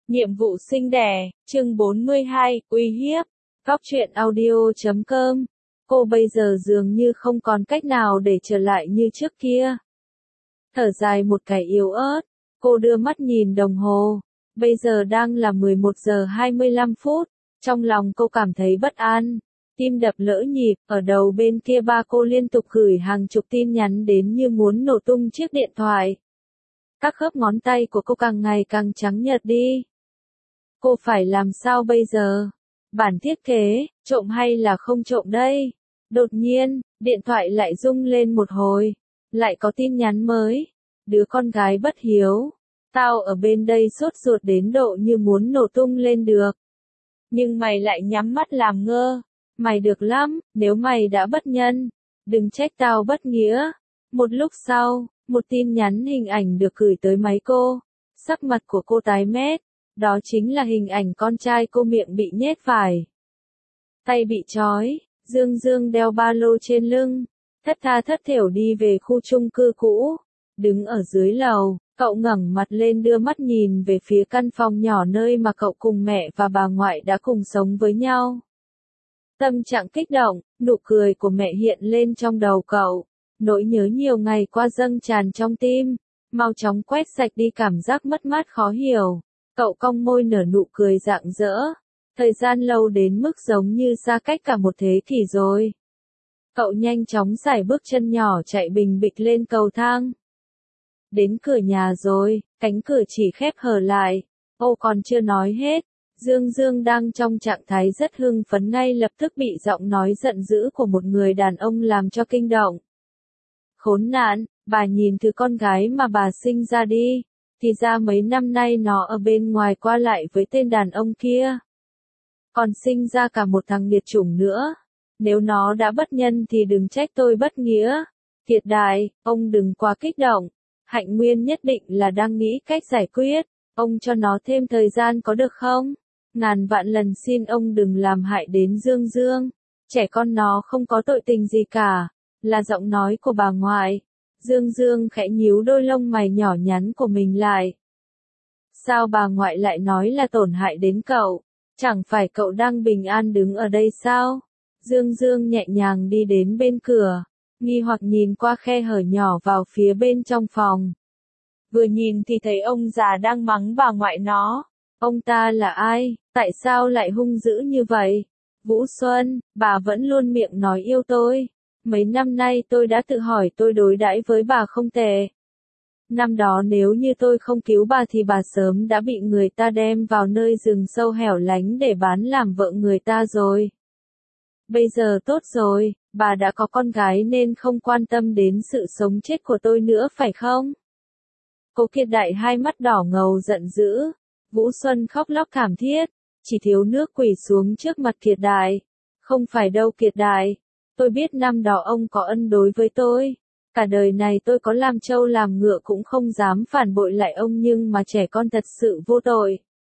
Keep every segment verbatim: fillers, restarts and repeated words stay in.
Nhiệm vụ sinh đẻ, chương bốn mươi hai, uy hiếp. Góc truyện audio chấm com. Cô bây giờ dường như không còn cách nào để trở lại như trước kia. Thở dài một cái yếu ớt, cô đưa mắt nhìn đồng hồ. Bây giờ đang là mười một giờ hai mươi lăm phút. Trong lòng cô cảm thấy bất an. Tim đập lỡ nhịp, ở đầu bên kia ba cô liên tục gửi hàng chục tin nhắn đến như muốn nổ tung chiếc điện thoại. Các khớp ngón tay của cô càng ngày càng trắng nhợt đi. Cô phải làm sao bây giờ? Bản thiết kế, trộm hay là không trộm đây? Đột nhiên, điện thoại lại rung lên một hồi. Lại có tin nhắn mới. Đứa con gái bất hiếu. Tao ở bên đây sốt ruột đến độ như muốn nổ tung lên được. Nhưng mày lại nhắm mắt làm ngơ. Mày được lắm, nếu mày đã bất nhân. Đừng trách tao bất nghĩa. Một lúc sau, một tin nhắn hình ảnh được gửi tới máy cô. Sắc mặt của cô tái mét. Đó chính là hình ảnh con trai cô miệng bị nhét phải. Tay bị trói, Dương Dương đeo ba lô trên lưng, thất tha thất thểu đi về khu chung cư cũ. Đứng ở dưới lầu, cậu ngẩng mặt lên đưa mắt nhìn về phía căn phòng nhỏ nơi mà cậu cùng mẹ và bà ngoại đã cùng sống với nhau. Tâm trạng kích động, nụ cười của mẹ hiện lên trong đầu cậu. Nỗi nhớ nhiều ngày qua dâng tràn trong tim, mau chóng quét sạch đi cảm giác mất mát khó hiểu. Cậu cong môi nở nụ cười rạng rỡ. Thời gian lâu đến mức giống như xa cách cả một thế kỷ rồi. Cậu nhanh chóng sải bước chân nhỏ chạy bình bịch lên cầu thang. Đến cửa nhà rồi, cánh cửa chỉ khép hờ lại. Ô còn chưa nói hết. Dương Dương đang trong trạng thái rất hưng phấn ngay lập tức bị giọng nói giận dữ của một người đàn ông làm cho kinh động. Khốn nạn, bà nhìn thứ con gái mà bà sinh ra đi. Thì ra mấy năm nay nó ở bên ngoài qua lại với tên đàn ông kia. Còn sinh ra cả một thằng nghiệt chủng nữa. Nếu nó đã bất nhân thì đừng trách tôi bất nghĩa. Thiệt đại, ông đừng quá kích động. Hạnh Nguyên nhất định là đang nghĩ cách giải quyết. Ông cho nó thêm thời gian có được không? Ngàn vạn lần xin ông đừng làm hại đến Dương Dương. Trẻ con nó không có tội tình gì cả. Là giọng nói của bà ngoại. Dương Dương khẽ nhíu đôi lông mày nhỏ nhắn của mình lại. Sao bà ngoại lại nói là tổn hại đến cậu? Chẳng phải cậu đang bình an đứng ở đây sao? Dương Dương nhẹ nhàng đi đến bên cửa, nghi hoặc nhìn qua khe hở nhỏ vào phía bên trong phòng. Vừa nhìn thì thấy ông già đang mắng bà ngoại nó. Ông ta là ai? Tại sao lại hung dữ như vậy? Vũ Xuân, bà vẫn luôn miệng nói yêu tôi. Mấy năm nay tôi đã tự hỏi tôi đối đãi với bà không tệ. Năm đó nếu như tôi không cứu bà thì bà sớm đã bị người ta đem vào nơi rừng sâu hẻo lánh để bán làm vợ người ta rồi. Bây giờ tốt rồi, bà đã có con gái nên không quan tâm đến sự sống chết của tôi nữa phải không? Cố Kiệt Đại hai mắt đỏ ngầu giận dữ. Vũ Xuân khóc lóc thảm thiết, chỉ thiếu nước quỳ xuống trước mặt Kiệt Đại. Không phải đâu Kiệt Đại. Tôi biết năm đó ông có ân đối với tôi. Cả đời này tôi có làm trâu làm ngựa cũng không dám phản bội lại ông nhưng mà trẻ con thật sự vô tội.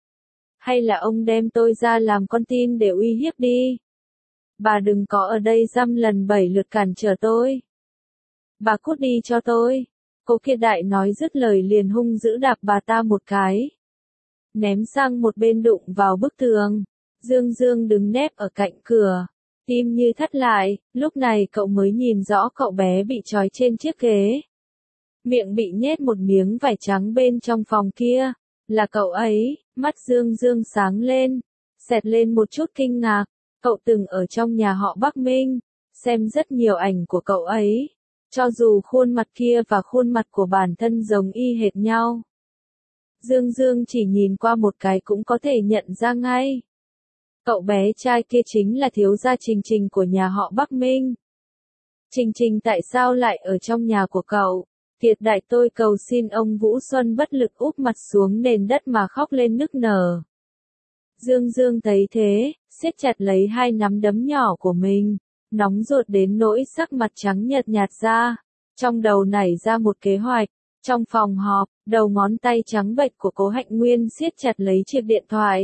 Hay là ông đem tôi ra làm con tin để uy hiếp đi. Bà đừng có ở đây dăm lần bảy lượt cản trở tôi. Bà cút đi cho tôi. Cố Kiệt Đại nói dứt lời liền hung dữ đạp bà ta một cái. Ném sang một bên đụng vào bức tường. Dương Dương đứng nép ở cạnh cửa. Tim như thắt lại, lúc này cậu mới nhìn rõ cậu bé bị trói trên chiếc ghế. Miệng bị nhét một miếng vải trắng bên trong phòng kia. Là cậu ấy, mắt Dương Dương sáng lên. Xẹt lên một chút kinh ngạc. Cậu từng ở trong nhà họ Bắc Minh. Xem rất nhiều ảnh của cậu ấy. Cho dù khuôn mặt kia và khuôn mặt của bản thân giống y hệt nhau. Dương Dương chỉ nhìn qua một cái cũng có thể nhận ra ngay. Cậu bé trai kia chính là thiếu gia Trình Trình của nhà họ Bắc Minh. Trình Trình tại sao lại ở trong nhà của cậu? Kiệt Đại tôi cầu xin ông. Vũ Xuân bất lực úp mặt xuống nền đất mà khóc lên nức nở. Dương Dương thấy thế, siết chặt lấy hai nắm đấm nhỏ của mình, nóng ruột đến nỗi sắc mặt trắng nhợt nhạt ra. Trong đầu nảy ra một kế hoạch. Trong phòng họp, đầu ngón tay trắng bệch của Cố Hạnh Nguyên siết chặt lấy chiếc điện thoại.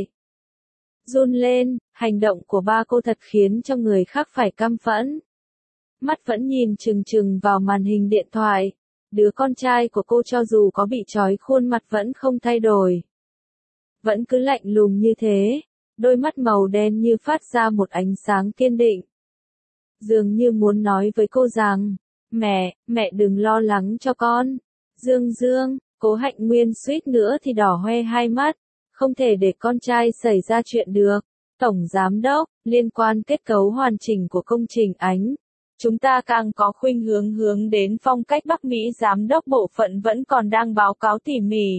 Run lên, hành động của ba cô thật khiến cho người khác phải căm phẫn. Mắt vẫn nhìn chừng chừng vào màn hình điện thoại. Đứa con trai của cô cho dù có bị trói khuôn mặt vẫn không thay đổi. vẫn cứ lạnh lùng như thế, đôi mắt màu đen như phát ra một ánh sáng kiên định. Dường như muốn nói với cô rằng, mẹ, mẹ đừng lo lắng cho con. Dương Dương, Cố Hạnh Nguyên suýt nữa thì đỏ hoe hai mắt, không thể để con trai xảy ra chuyện được. Tổng Giám đốc, liên quan kết cấu hoàn chỉnh của công trình Ánh. Chúng ta càng có khuynh hướng hướng đến phong cách Bắc Mỹ. Giám đốc bộ phận vẫn còn đang báo cáo tỉ mỉ.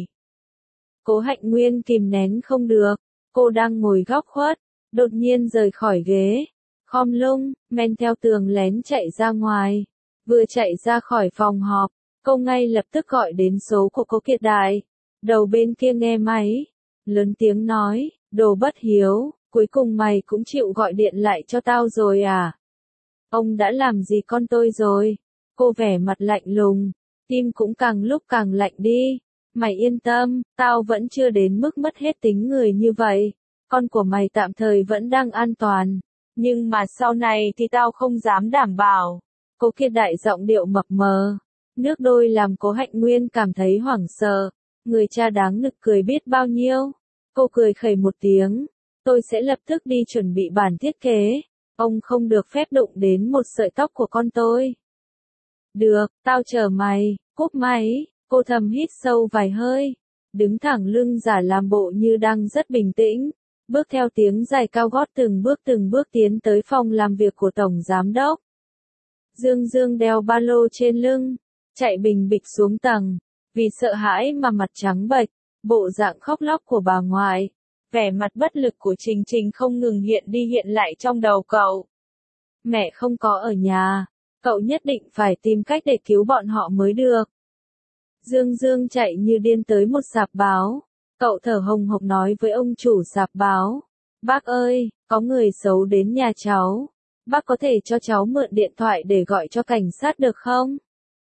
Cố Hạnh Nguyên kìm nén không được, cô đang ngồi góc khuất, đột nhiên rời khỏi ghế, khom lưng, men theo tường lén chạy ra ngoài. Vừa chạy ra khỏi phòng họp, cô ngay lập tức gọi đến số của Cố Kiệt Đại. Đầu bên kia nghe máy, lớn tiếng nói, đồ bất hiếu, cuối cùng mày cũng chịu gọi điện lại cho tao rồi à? Ông đã làm gì con tôi rồi? Cô vẻ mặt lạnh lùng, tim cũng càng lúc càng lạnh đi. Mày yên tâm, tao vẫn chưa đến mức mất hết tính người như vậy. Con của mày tạm thời vẫn đang an toàn. Nhưng mà sau này thì tao không dám đảm bảo. Cố Kiệt Đại giọng điệu mập mờ. Nước đôi làm Cố Hạnh Nguyên cảm thấy hoảng sợ. Người cha đáng nực cười biết bao nhiêu. Cô cười khẩy một tiếng. Tôi sẽ lập tức đi chuẩn bị bản thiết kế. Ông không được phép đụng đến một sợi tóc của con tôi. Được, tao chờ mày, cúp máy. Cô thầm hít sâu vài hơi. Đứng thẳng lưng giả làm bộ như đang rất bình tĩnh. Bước theo tiếng giày cao gót từng bước từng bước tiến tới phòng làm việc của Tổng Giám đốc. Dương Dương đeo ba lô trên lưng, chạy bình bịch xuống tầng, vì sợ hãi mà mặt trắng bệch, bộ dạng khóc lóc của bà ngoại, vẻ mặt bất lực của Trình Trình không ngừng hiện đi hiện lại trong đầu cậu. Mẹ không có ở nhà, cậu nhất định phải tìm cách để cứu bọn họ mới được. Dương Dương chạy như điên tới một sạp báo, cậu thở hồng hộc nói với ông chủ sạp báo, bác ơi, có người xấu đến nhà cháu. Bác có thể cho cháu mượn điện thoại để gọi cho cảnh sát được không?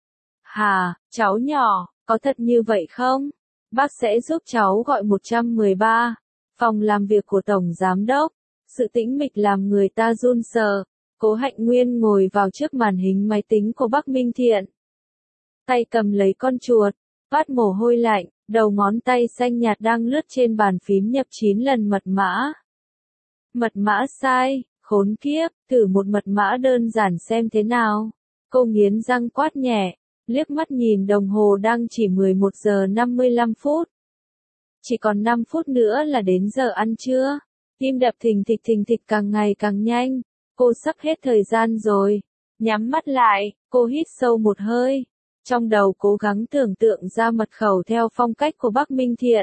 Hà, cháu nhỏ, có thật như vậy không? Bác sẽ giúp cháu gọi một một ba. Phòng làm việc của Tổng Giám đốc. Sự tĩnh mịch làm người ta run sợ. Cố Hạnh Nguyên ngồi vào trước màn hình máy tính của Bắc Minh Thiện. Tay cầm lấy con chuột, vắt mồ hôi lạnh, đầu ngón tay xanh nhạt đang lướt trên bàn phím nhập chín lần mật mã. Mật mã sai. Khốn kiếp, thử một mật mã đơn giản xem thế nào. Cô nghiến răng quát nhẹ, liếc mắt nhìn đồng hồ đang chỉ mười một giờ năm mươi lăm phút. Chỉ còn năm phút nữa là đến giờ ăn trưa. Tim đập thình thịch thình thịch càng ngày càng nhanh. Cô sắp hết thời gian rồi. Nhắm mắt lại, cô hít sâu một hơi. Trong đầu cố gắng tưởng tượng ra mật khẩu theo phong cách của Bắc Minh Thiện.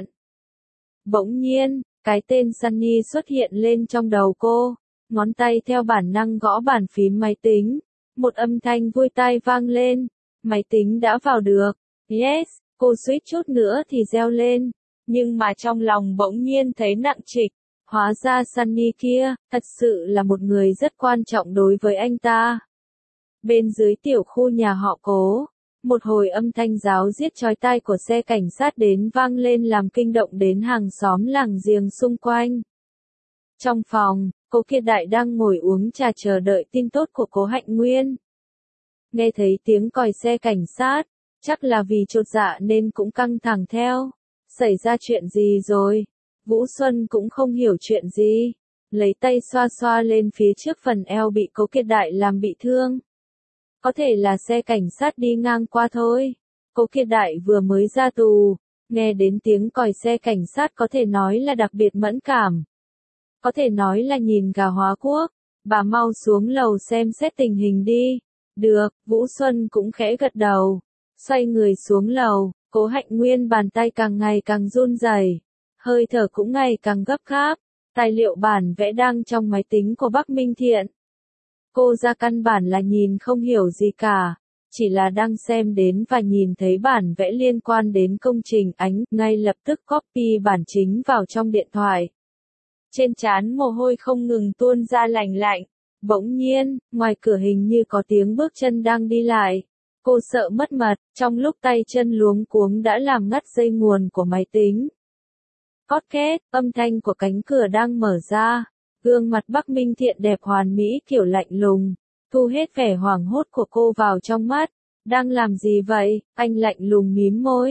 Bỗng nhiên, cái tên Sunny xuất hiện lên trong đầu cô. Ngón tay theo bản năng gõ bàn phím máy tính. Một âm thanh vui tai vang lên. Máy tính đã vào được. Yes, cô suýt chút nữa thì reo lên. Nhưng mà trong lòng bỗng nhiên thấy nặng trịch. Hóa ra Sunny kia, thật sự là một người rất quan trọng đối với anh ta. Bên dưới tiểu khu nhà họ Cố, một hồi âm thanh ráo riết chói tai của xe cảnh sát đến vang lên làm kinh động đến hàng xóm làng giềng xung quanh. Trong phòng, Cố Kiệt Đại đang ngồi uống trà chờ đợi tin tốt của Cố Hạnh Nguyên. Nghe thấy tiếng còi xe cảnh sát, chắc là vì chột dạ nên cũng căng thẳng theo. Xảy ra chuyện gì rồi? Vũ Xuân cũng không hiểu chuyện gì. Lấy tay xoa xoa lên phía trước phần eo bị Cố Kiệt Đại làm bị thương. Có thể là xe cảnh sát đi ngang qua thôi. Cố Kiệt Đại vừa mới ra tù, nghe đến tiếng còi xe cảnh sát có thể nói là đặc biệt mẫn cảm. Có thể nói là nhìn gà hóa quốc. Bà mau xuống lầu xem xét tình hình đi. Được, Vũ Xuân cũng khẽ gật đầu. Xoay người xuống lầu, Cố Hạnh Nguyên bàn tay càng ngày càng run rẩy, hơi thở cũng ngày càng gấp gáp. Tài liệu bản vẽ đang trong máy tính của Bắc Minh Thiện. Cô ra căn bản là nhìn không hiểu gì cả, chỉ là đang xem đến và nhìn thấy bản vẽ liên quan đến công trình Ánh, ngay lập tức copy bản chính vào trong điện thoại. Trên trán mồ hôi không ngừng tuôn ra lành lạnh. Bỗng nhiên, ngoài cửa hình như có tiếng bước chân đang đi lại. Cô sợ mất mật, trong lúc tay chân luống cuống đã làm ngắt dây nguồn của máy tính. Cót két, âm thanh của cánh cửa đang mở ra. Gương mặt Bắc Minh Thiện đẹp hoàn mỹ kiểu lạnh lùng, thu hết vẻ hoảng hốt của cô vào trong mắt. Đang làm gì vậy? Anh lạnh lùng mím môi.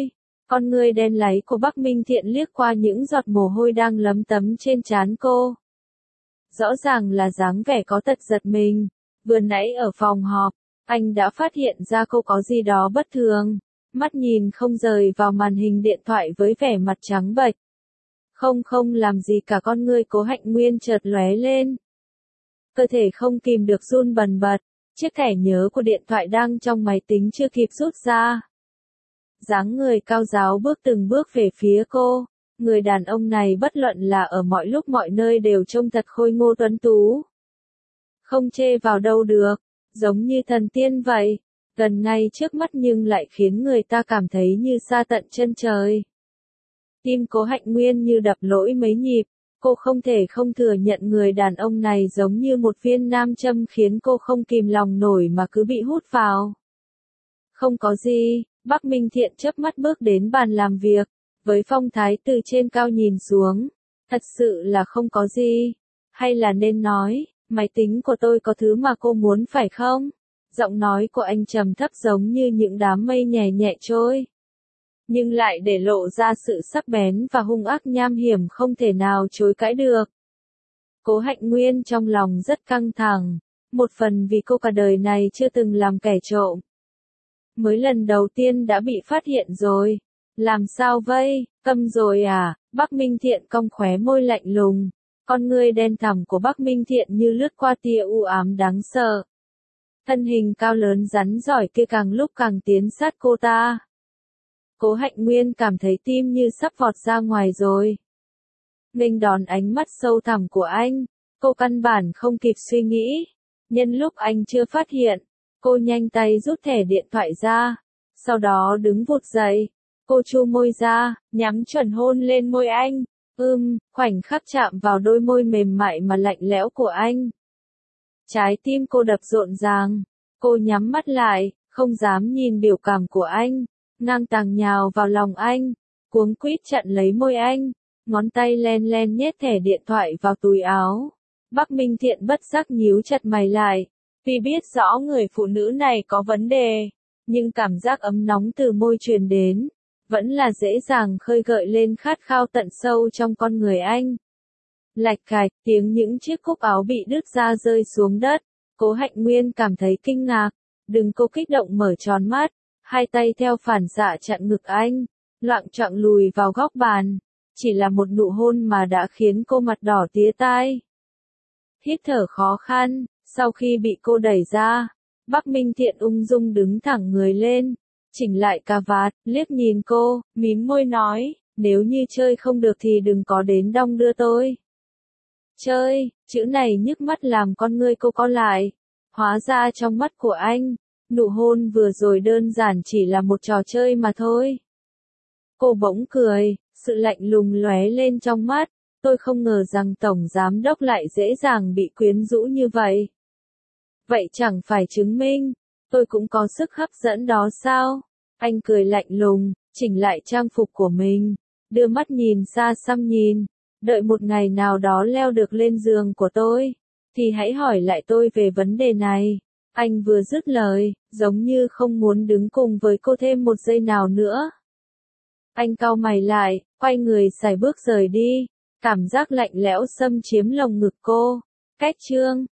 Con ngươi đen láy của Bắc Minh Thiện liếc qua những giọt mồ hôi đang lấm tấm trên trán cô. Rõ ràng là dáng vẻ có tật giật mình. Vừa nãy ở phòng họp, anh đã phát hiện ra cô có gì đó bất thường. Mắt nhìn không rời vào màn hình điện thoại với vẻ mặt trắng bệch. Không không làm gì cả, con ngươi Cố Hạnh Nguyên chợt lóe lên. Cơ thể không kìm được run bần bật, chiếc thẻ nhớ của điện thoại đang trong máy tính chưa kịp rút ra. Dáng người cao ráo bước từng bước về phía cô, người đàn ông này bất luận là ở mọi lúc mọi nơi đều trông thật khôi ngô tuấn tú. Không chê vào đâu được, giống như thần tiên vậy, gần ngay trước mắt nhưng lại khiến người ta cảm thấy như xa tận chân trời. Tim Cố Hạnh Nguyên như đập lỗi mấy nhịp, cô không thể không thừa nhận người đàn ông này giống như một viên nam châm khiến cô không kìm lòng nổi mà cứ bị hút vào. Không có gì, Bắc Minh Thiện chớp mắt bước đến bàn làm việc, với phong thái từ trên cao nhìn xuống. Thật sự là không có gì, hay là nên nói, máy tính của tôi có thứ mà cô muốn phải không? Giọng nói của anh trầm thấp giống như những đám mây nhẹ nhẹ trôi, nhưng lại để lộ ra sự sắc bén và hung ác nham hiểm không thể nào chối cãi được. Cố Hạnh Nguyên trong lòng rất căng thẳng, một phần vì cô cả đời này chưa từng làm kẻ trộm. Mới lần đầu tiên đã bị phát hiện rồi. Làm sao vậy, câm rồi à? Bắc Minh Thiện cong khóe môi lạnh lùng. Con ngươi đen thẳm của Bắc Minh Thiện như lướt qua tia u ám đáng sợ. Thân hình cao lớn rắn giỏi kia càng lúc càng tiến sát cô ta. Cố Hạnh Nguyên cảm thấy tim như sắp vọt ra ngoài rồi. Nghênh đón ánh mắt sâu thẳm của anh, cô căn bản không kịp suy nghĩ. Nhân lúc anh chưa phát hiện, cô nhanh tay rút thẻ điện thoại ra, sau đó đứng vụt dậy. Cô chu môi ra, nhắm chuẩn hôn lên môi anh. Ưm, khoảnh khắc chạm vào đôi môi mềm mại mà lạnh lẽo của anh. Trái tim cô đập rộn ràng. Cô nhắm mắt lại, không dám nhìn biểu cảm của anh. Ngang tàng nhào vào lòng anh, cuống quýt chặn lấy môi anh. Ngón tay len len nhét thẻ điện thoại vào túi áo. Bắc Minh Thiện bất giác nhíu chặt mày lại. Vì biết rõ người phụ nữ này có vấn đề, nhưng cảm giác ấm nóng từ môi truyền đến, vẫn là dễ dàng khơi gợi lên khát khao tận sâu trong con người anh. Lạch cạch, tiếng những chiếc cúc áo bị đứt ra rơi xuống đất. Cố Hạnh Nguyên cảm thấy kinh ngạc. Đừng cô kích động mở tròn mắt, hai tay theo phản xạ chặn ngực anh, loạng choạng lùi vào góc bàn. Chỉ là một nụ hôn mà đã khiến cô mặt đỏ tía tai. Hít thở khó khăn, sau khi bị cô đẩy ra, Bắc Minh Thiện ung dung đứng thẳng người lên, chỉnh lại cà vạt, liếc nhìn cô, mím môi nói, nếu như chơi không được thì đừng có đến đong đưa tôi. Chơi, chữ này nhức mắt làm con ngươi cô co lại. Hóa ra trong mắt của anh, nụ hôn vừa rồi đơn giản chỉ là một trò chơi mà thôi. Cô bỗng cười, sự lạnh lùng lóe lên trong mắt. Tôi không ngờ rằng Tổng Giám Đốc lại dễ dàng bị quyến rũ như vậy. Vậy chẳng phải chứng minh, tôi cũng có sức hấp dẫn đó sao? Anh cười lạnh lùng, chỉnh lại trang phục của mình, đưa mắt nhìn xa xăm nhìn. Đợi một ngày nào đó leo được lên giường của tôi, thì hãy hỏi lại tôi về vấn đề này. Anh vừa dứt lời, giống như không muốn đứng cùng với cô thêm một giây nào nữa. Anh cau mày lại, quay người sải bước rời đi. Cảm giác lạnh lẽo xâm chiếm lồng ngực cô. Cách chương